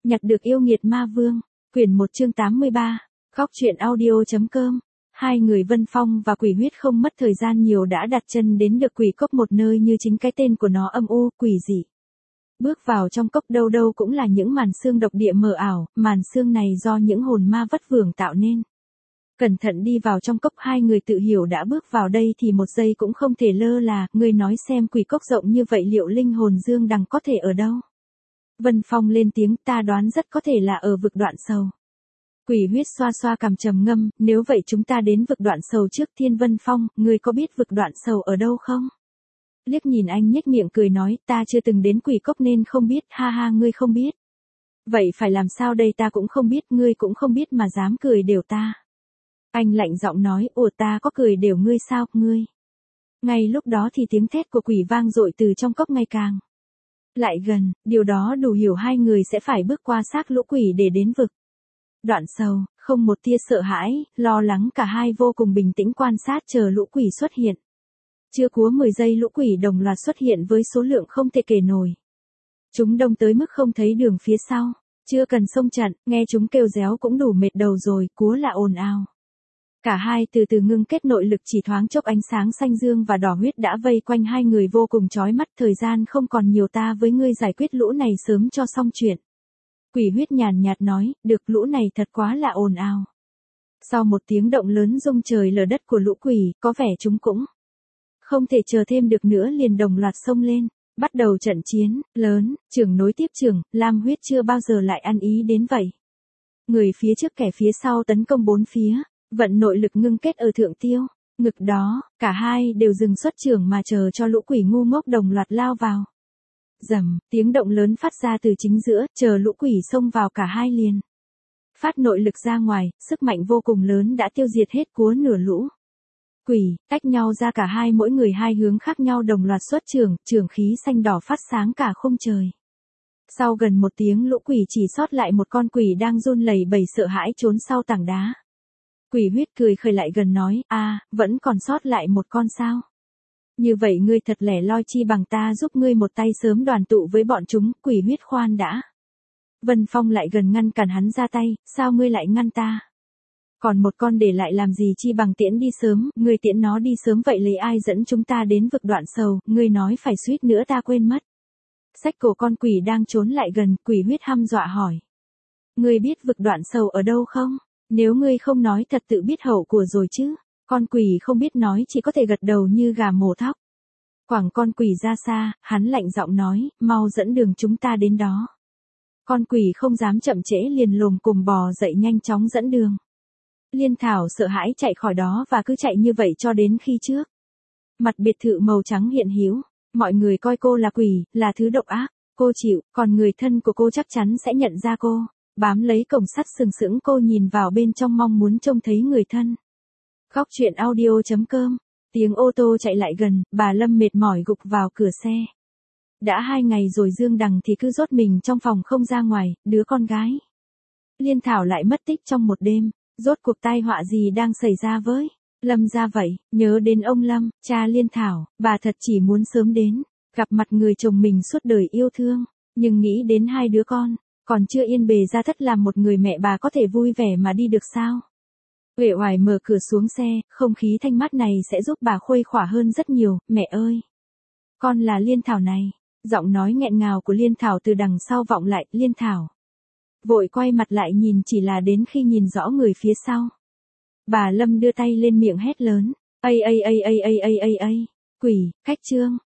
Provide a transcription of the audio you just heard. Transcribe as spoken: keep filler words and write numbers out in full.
Nhặt được yêu nghiệt ma vương. Quyển một chương tám mươi ba. Góc truyện audio.com. Hai người Vân Phong và Quỷ Huyết không mất thời gian nhiều đã đặt chân đến được quỷ cốc, một nơi như chính cái tên của nó, âm u, quỷ dị. Bước vào trong cốc đâu đâu cũng là những màn sương độc địa mờ ảo, màn sương này do những hồn ma vất vưởng tạo nên. Cẩn thận đi vào trong cốc, hai người tự hiểu đã bước vào đây thì một giây cũng không thể lơ là. Người nói xem, quỷ cốc rộng như vậy liệu linh hồn Dương Đằng có thể ở đâu? Vân Phong lên tiếng, ta đoán rất có thể là ở vực Đoạn Sầu. Quỷ Huyết xoa xoa cằm trầm ngâm, nếu vậy chúng ta đến vực Đoạn Sầu trước. Thiên Vân Phong, ngươi có biết vực Đoạn Sầu ở đâu không? Liếc nhìn anh nhếch miệng cười nói, ta chưa từng đến quỷ cốc nên không biết. Ha ha, ngươi không biết. Vậy phải làm sao đây, ta cũng không biết, ngươi cũng không biết mà dám cười đều ta. Anh lạnh giọng nói, ủa ta có cười đều ngươi sao, ngươi. Ngay lúc đó thì tiếng thét của quỷ vang dội từ trong cốc ngày càng lại gần, điều đó đủ hiểu hai người sẽ phải bước qua xác lũ quỷ để đến vực Đoạn Sầu. Không một tia sợ hãi, lo lắng, cả hai vô cùng bình tĩnh quan sát chờ lũ quỷ xuất hiện. Chưa quá mười giây lũ quỷ đồng loạt xuất hiện với số lượng không thể kể nổi. Chúng đông tới mức không thấy đường phía sau, chưa cần xông trận, nghe chúng kêu réo cũng đủ mệt đầu rồi, cúa là ồn ào. Cả hai từ từ ngưng kết nội lực, chỉ thoáng chốc ánh sáng xanh dương và đỏ huyết đã vây quanh hai người vô cùng chói mắt. Thời gian không còn nhiều, ta với ngươi giải quyết lũ này sớm cho xong chuyện. Quỷ Huyết nhàn nhạt nói, được, lũ này thật quá là ồn ào. Sau một tiếng động lớn rung trời lở đất của lũ quỷ, có vẻ chúng cũng không thể chờ thêm được nữa, liền đồng loạt xông lên. Bắt đầu trận chiến lớn, trưởng nối tiếp trưởng, Lam Huyết chưa bao giờ lại ăn ý đến vậy. Người phía trước kẻ phía sau tấn công bốn phía. Vận nội lực ngưng kết ở thượng tiêu, ngực đó, cả hai đều dừng xuất trưởng mà chờ cho lũ quỷ ngu ngốc đồng loạt lao vào. Rầm, tiếng động lớn phát ra từ chính giữa, chờ lũ quỷ xông vào, cả hai liền phát nội lực ra ngoài, sức mạnh vô cùng lớn đã tiêu diệt hết cúa nửa lũ quỷ, tách nhau ra, cả hai mỗi người hai hướng khác nhau đồng loạt xuất trưởng, trưởng khí xanh đỏ phát sáng cả khung trời. Sau gần một tiếng lũ quỷ chỉ sót lại một con quỷ đang run lẩy bẩy sợ hãi trốn sau tảng đá. Quỷ Huyết cười khởi lại gần nói, a, à, vẫn còn sót lại một con sao? Như vậy ngươi thật lẻ loi, chi bằng ta giúp ngươi một tay sớm đoàn tụ với bọn chúng. Quỷ Huyết khoan đã. Vân Phong lại gần ngăn cản hắn ra tay, sao ngươi lại ngăn ta? Còn một con để lại làm gì, chi bằng tiễn đi sớm, ngươi tiễn nó đi sớm vậy lấy ai dẫn chúng ta đến vực Đoạn Sầu, ngươi nói phải suýt nữa ta quên mất. Xách cổ con quỷ đang trốn lại gần, Quỷ Huyết hăm dọa hỏi. Ngươi biết vực Đoạn Sầu ở đâu không? Nếu ngươi không nói thật tự biết hậu của rồi chứ. Con quỷ không biết nói, chỉ có thể gật đầu như gà mổ thóc. Quẳng con quỷ ra xa, hắn lạnh giọng nói, mau dẫn đường chúng ta đến đó. Con quỷ không dám chậm trễ, liền lồm cồm bò dậy nhanh chóng dẫn đường. Liên Thảo sợ hãi chạy khỏi đó và cứ chạy như vậy cho đến khi trước mặt biệt thự màu trắng hiện hữu. Mọi người coi cô là quỷ, là thứ độc ác. Cô chịu, còn người thân của cô chắc chắn sẽ nhận ra cô. Bám lấy cổng sắt sừng sững, cô nhìn vào bên trong mong muốn trông thấy người thân. Góc truyện audio.com. Tiếng ô tô chạy lại gần, bà Lâm mệt mỏi gục vào cửa xe. Đã hai ngày rồi Dương Đằng thì cứ rốt mình trong phòng không ra ngoài, đứa con gái Liên Thảo lại mất tích trong một đêm. Rốt cuộc tai họa gì đang xảy ra với Lâm ra vậy? Nhớ đến ông Lâm, cha Liên Thảo, bà thật chỉ muốn sớm đến gặp mặt người chồng mình suốt đời yêu thương. Nhưng nghĩ đến hai đứa con còn chưa yên bề ra thất, làm một người mẹ bà có thể vui vẻ mà đi được sao? Uể oải mở cửa xuống xe, không khí thanh mát này sẽ giúp bà khuây khỏa hơn rất nhiều. Mẹ ơi! Con là Liên Thảo này. Giọng nói nghẹn ngào của Liên Thảo từ đằng sau vọng lại. Liên Thảo vội quay mặt lại nhìn, chỉ là đến khi nhìn rõ người phía sau, bà Lâm đưa tay lên miệng hét lớn. Ây ây ây ây ây ây ây ây! Quỷ, cách trương!